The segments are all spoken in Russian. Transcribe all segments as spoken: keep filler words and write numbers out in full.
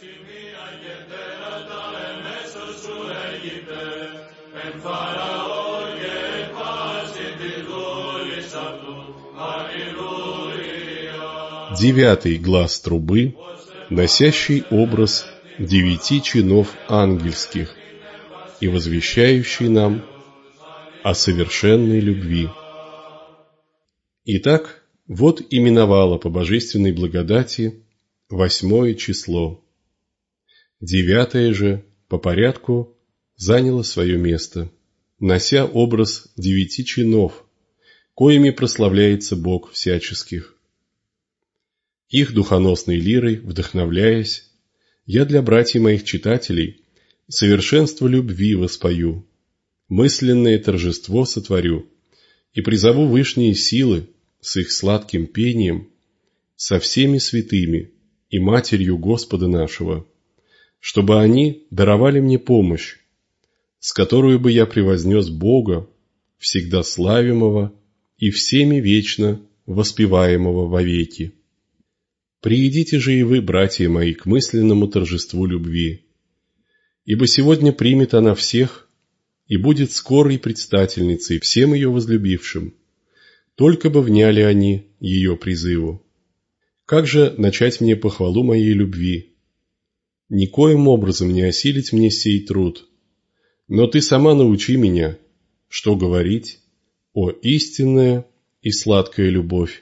Девятый глас трубы, носящий образ девяти чинов ангельских и возвещающий нам о совершенной любви. Итак, вот именовало по божественной благодати восьмое число. Девятое же по порядку заняло свое место, нося образ девяти чинов, коими прославляется Бог всяческих. Их духоносной лирой вдохновляясь, я для братьев моих читателей совершенство любви воспою, мысленное торжество сотворю и призову вышние силы с их сладким пением, со всеми святыми и Матерью Господа нашего, чтобы они даровали мне помощь, с которой бы я превознес Бога, всегда славимого и всеми вечно воспеваемого вовеки. Приидите же и вы, братья мои, к мысленному торжеству любви, ибо сегодня примет она всех и будет скорой предстательницей всем ее возлюбившим, только бы вняли они ее призыву. Как же начать мне похвалу моей любви? Никоим образом не осилить мне сей труд, но ты сама научи меня, что говорить, о истинная и сладкая любовь.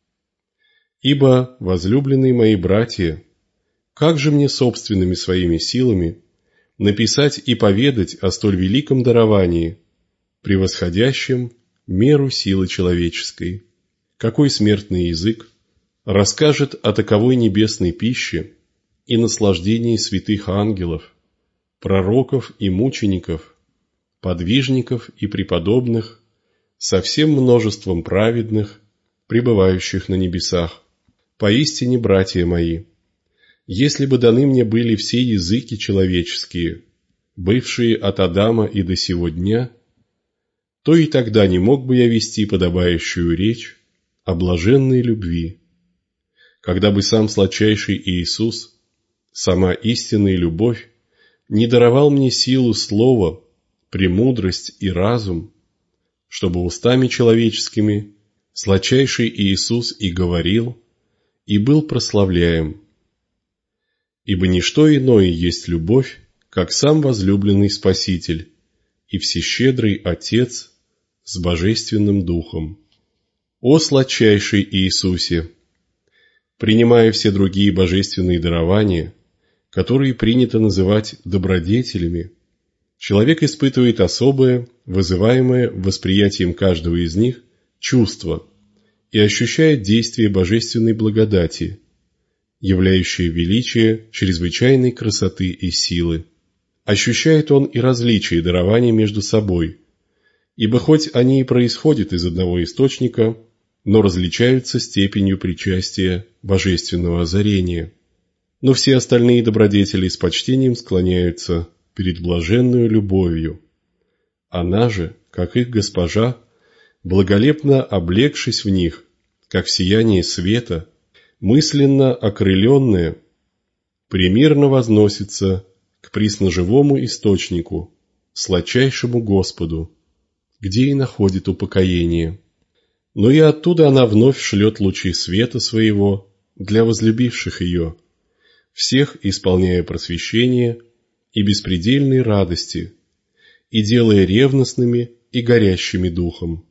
Ибо, возлюбленные мои братья, как же мне собственными своими силами написать и поведать о столь великом даровании, превосходящем меру силы человеческой? Какой смертный язык расскажет о таковой небесной пище и наслаждении святых ангелов, пророков и мучеников, подвижников и преподобных, со всем множеством праведных, пребывающих на небесах? Поистине, братья мои, если бы даны мне были все языки человеческие, бывшие от Адама и до сего дня, то и тогда не мог бы я вести подобающую речь о блаженной любви, когда бы сам сладчайший Иисус, сама истинная любовь, не даровал мне силу слова, премудрость и разум, чтобы устами человеческими сладчайший Иисус и говорил, и был прославляем. Ибо ничто иное есть любовь, как сам возлюбленный Спаситель и всещедрый Отец с Божественным Духом. О сладчайший Иисусе! Принимая все другие божественные дарования, которые принято называть добродетелями, человек испытывает особое, вызываемое восприятием каждого из них, чувство и ощущает действие божественной благодати, являющее величие чрезвычайной красоты и силы. Ощущает он и различие дарований между собой, ибо хоть они и происходят из одного источника, но различаются степенью причастия божественного озарения. Но все остальные добродетели с почтением склоняются перед блаженную любовью. Она же, как их госпожа, благолепно облегшись в них, как в сиянии света, мысленно окрыленная, премирно возносится к присноживому источнику, сладчайшему Господу, где и находит упокоение. Но и оттуда она вновь шлет лучи света своего для возлюбивших ее, всех исполняя просвещение и беспредельной радости, и делая ревностными и горящими духом.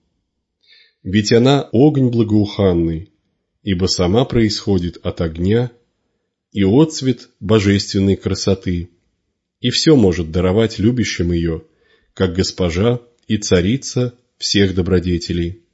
Ведь она огонь благоуханный, ибо сама происходит от огня, и отцвет божественной красоты, и все может даровать любящим ее, как госпожа и царица всех добродетелей.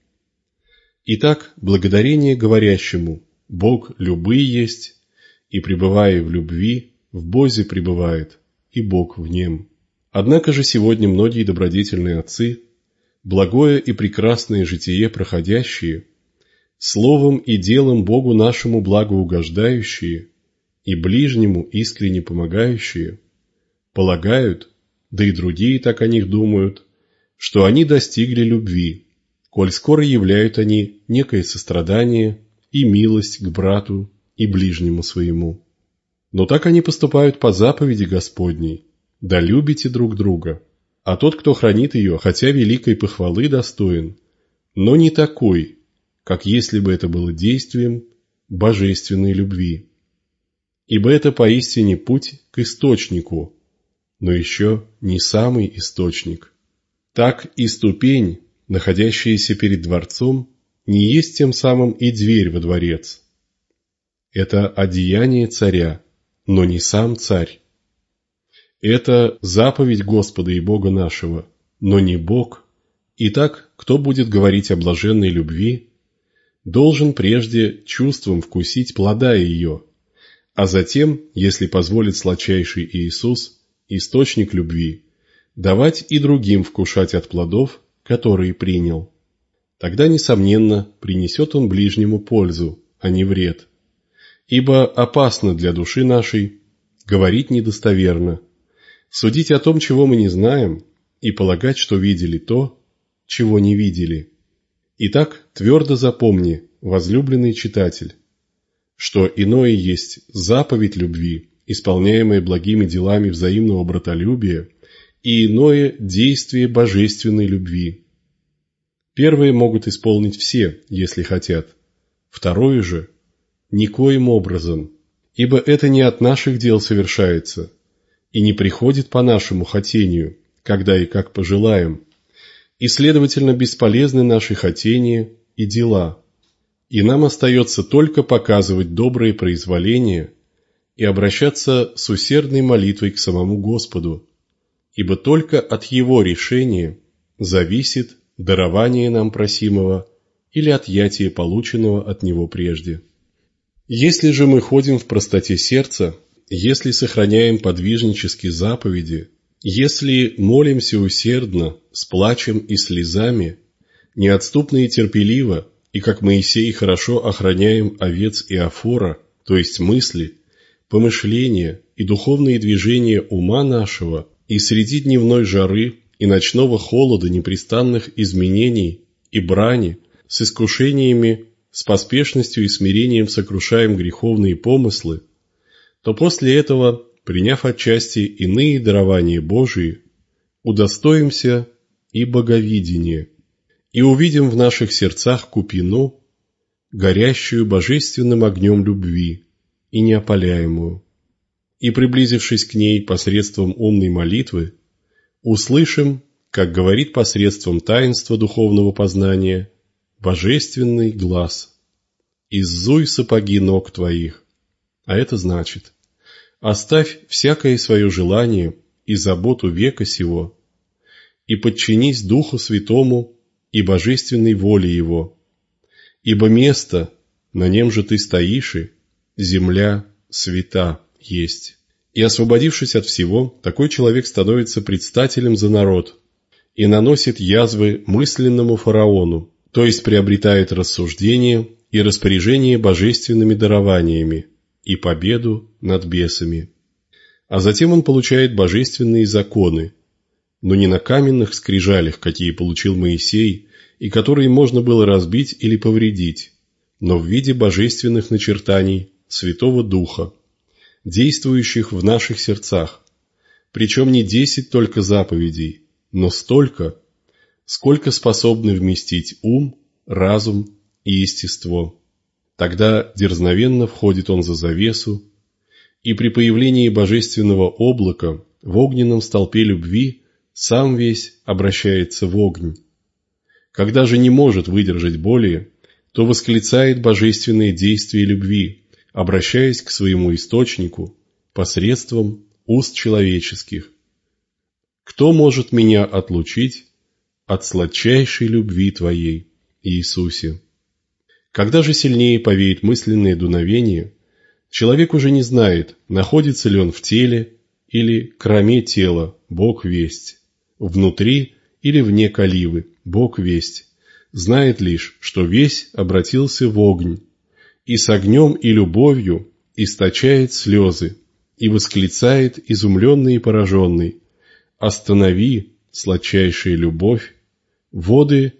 Итак, благодарение говорящему «Бог любый есть», и, пребывая в любви, в Бозе пребывает, и Бог в нем. Однако же сегодня многие добродетельные отцы, благое и прекрасное житие проходящие, словом и делом Богу нашему благоугождающие и ближнему искренне помогающие, полагают, да и другие так о них думают, что они достигли любви, коль скоро являют они некое сострадание и милость к брату и ближнему своему. Но так они поступают по заповеди Господней: да любите друг друга. А тот, кто хранит ее, хотя великой похвалы достоин, но не такой, как если бы это было действием божественной любви. Ибо это поистине путь к источнику, но еще не самый источник. Так и ступень, находящаяся перед дворцом, не есть тем самым и дверь во дворец. Это одеяние царя, но не сам царь. Это заповедь Господа и Бога нашего, но не Бог. Итак, кто будет говорить о блаженной любви, должен прежде чувством вкусить плода ее, а затем, если позволит сладчайший Иисус, источник любви, давать и другим вкушать от плодов, которые принял. Тогда, несомненно, принесет он ближнему пользу, а не вред. Ибо опасно для души нашей говорить недостоверно, судить о том, чего мы не знаем, и полагать, что видели то, чего не видели. Итак, твердо запомни, возлюбленный читатель, что иное есть заповедь любви, исполняемая благими делами взаимного братолюбия, и иное действие божественной любви. Первые могут исполнить все, если хотят, второе же – никоим образом, ибо это не от наших дел совершается и не приходит по нашему хотению, когда и как пожелаем, и, следовательно, бесполезны наши хотения и дела, и нам остается только показывать добрые произволения и обращаться с усердной молитвой к самому Господу, ибо только от Его решения зависит дарование нам просимого или отъятие полученного от Него прежде. Если же мы ходим в простоте сердца, если сохраняем подвижнические заповеди, если молимся усердно, с плачем и слезами, неотступно и терпеливо, и как Моисей хорошо охраняем овец Иофора, то есть мысли, помышления и духовные движения ума нашего, и среди дневной жары и ночного холода непрестанных изменений и брани, с искушениями, с поспешностью и смирением сокрушаем греховные помыслы, то после этого, приняв отчасти иные дарования Божии, удостоимся и боговидения, и увидим в наших сердцах купину, горящую божественным огнем любви и неопаляемую, и, приблизившись к ней посредством умной молитвы, услышим, как говорит посредством таинства духовного познания, божественный глас: «Иззуй сапоги ног твоих». А это значит: оставь всякое свое желание и заботу века сего, и подчинись Духу Святому и божественной воле Его, ибо место, на нем же ты стоишь, и земля свята есть. И, освободившись от всего, такой человек становится предстателем за народ и наносит язвы мысленному фараону, то есть приобретает рассуждение и распоряжение божественными дарованиями и победу над бесами. А затем он получает божественные законы, но не на каменных скрижалях, какие получил Моисей, и которые можно было разбить или повредить, но в виде божественных начертаний Святого Духа, действующих в наших сердцах, причем не десять только заповедей, но столько, сколько способны вместить ум, разум и естество. Тогда дерзновенно входит он за завесу, и при появлении божественного облака в огненном столпе любви сам весь обращается в огонь. Когда же не может выдержать более, то восклицает божественные действия любви, обращаясь к своему источнику посредством уст человеческих: «Кто может меня отлучить от сладчайшей любви Твоей, Иисусе?» Когда же сильнее повеет мысленное дуновение, человек уже не знает, находится ли он в теле или кроме тела, Бог весть, внутри или вне каливы, Бог весть, знает лишь, что весь обратился в огонь, и с огнем и любовью источает слезы, и восклицает изумленный и пораженный: «Останови, сладчайшая любовь, воды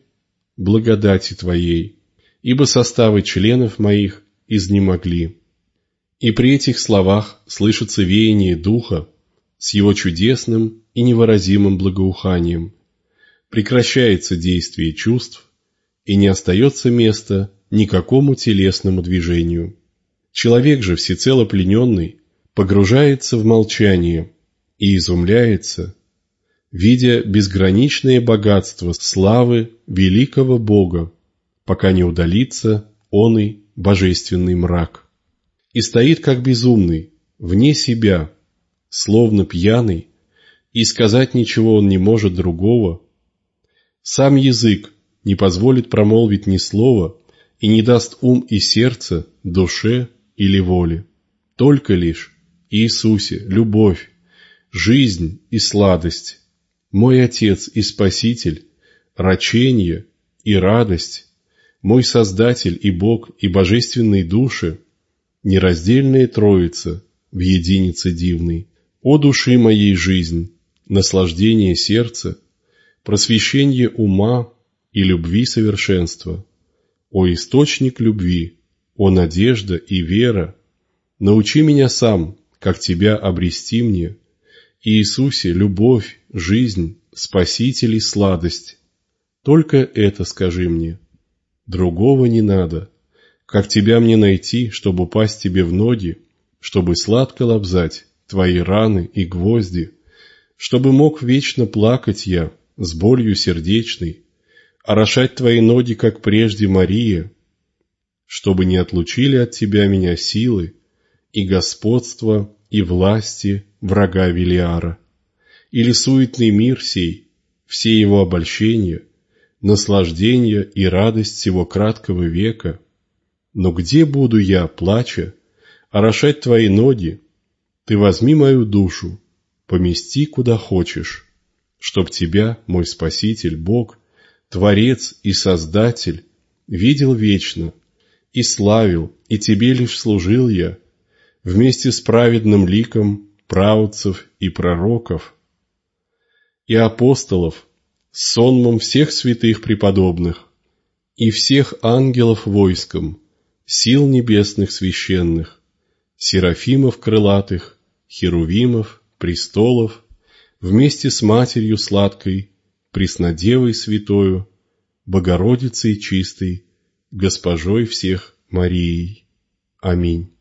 благодати Твоей, ибо составы членов моих изнемогли». И при этих словах слышится веяние Духа с его чудесным и невыразимым благоуханием. Прекращается действие чувств, и не остается места никакому телесному движению. Человек же, всецело плененный, погружается в молчание и изумляется, видя безграничное богатство славы великого Бога, пока не удалится оный божественный мрак. И стоит как безумный, вне себя, словно пьяный, и сказать ничего он не может другого. Сам язык не позволит промолвить ни слова и не даст ум и сердце, душе или воле. Только лишь Иисусе любовь, жизнь и сладость, мой Отец и Спаситель, раченье и радость, мой Создатель и Бог и божественные души, нераздельная Троица в единице дивной. О души моей жизнь, наслаждение сердца, просвещение ума и любви совершенства, о источник любви, о надежда и вера, научи меня сам, как Тебя обрести мне, Иисусе, любовь, жизнь, Спаситель и сладость. Только это скажи мне, другого не надо, как Тебя мне найти, чтобы упасть Тебе в ноги, чтобы сладко лобзать Твои раны и гвозди, чтобы мог вечно плакать я с болью сердечной, орошать Твои ноги, как прежде Мария, чтобы не отлучили от Тебя меня силы и господство и власти врага Велиара, или суетный мир сей, все его обольщения, наслаждения и радость всего краткого века. Но где буду я, плача, орошать Твои ноги? Ты возьми мою душу, помести куда хочешь, чтоб Тебя, мой Спаситель, Бог, Творец и Создатель, видел вечно, и славил, и Тебе лишь служил я, вместе с праведным ликом праотцев и пророков, и апостолов, с сонмом всех святых преподобных, и всех ангелов войском, сил небесных священных, серафимов крылатых, херувимов, престолов, вместе с Матерью сладкой, Преснодевой святою, Богородицей чистой, Госпожой всех Марией. Аминь.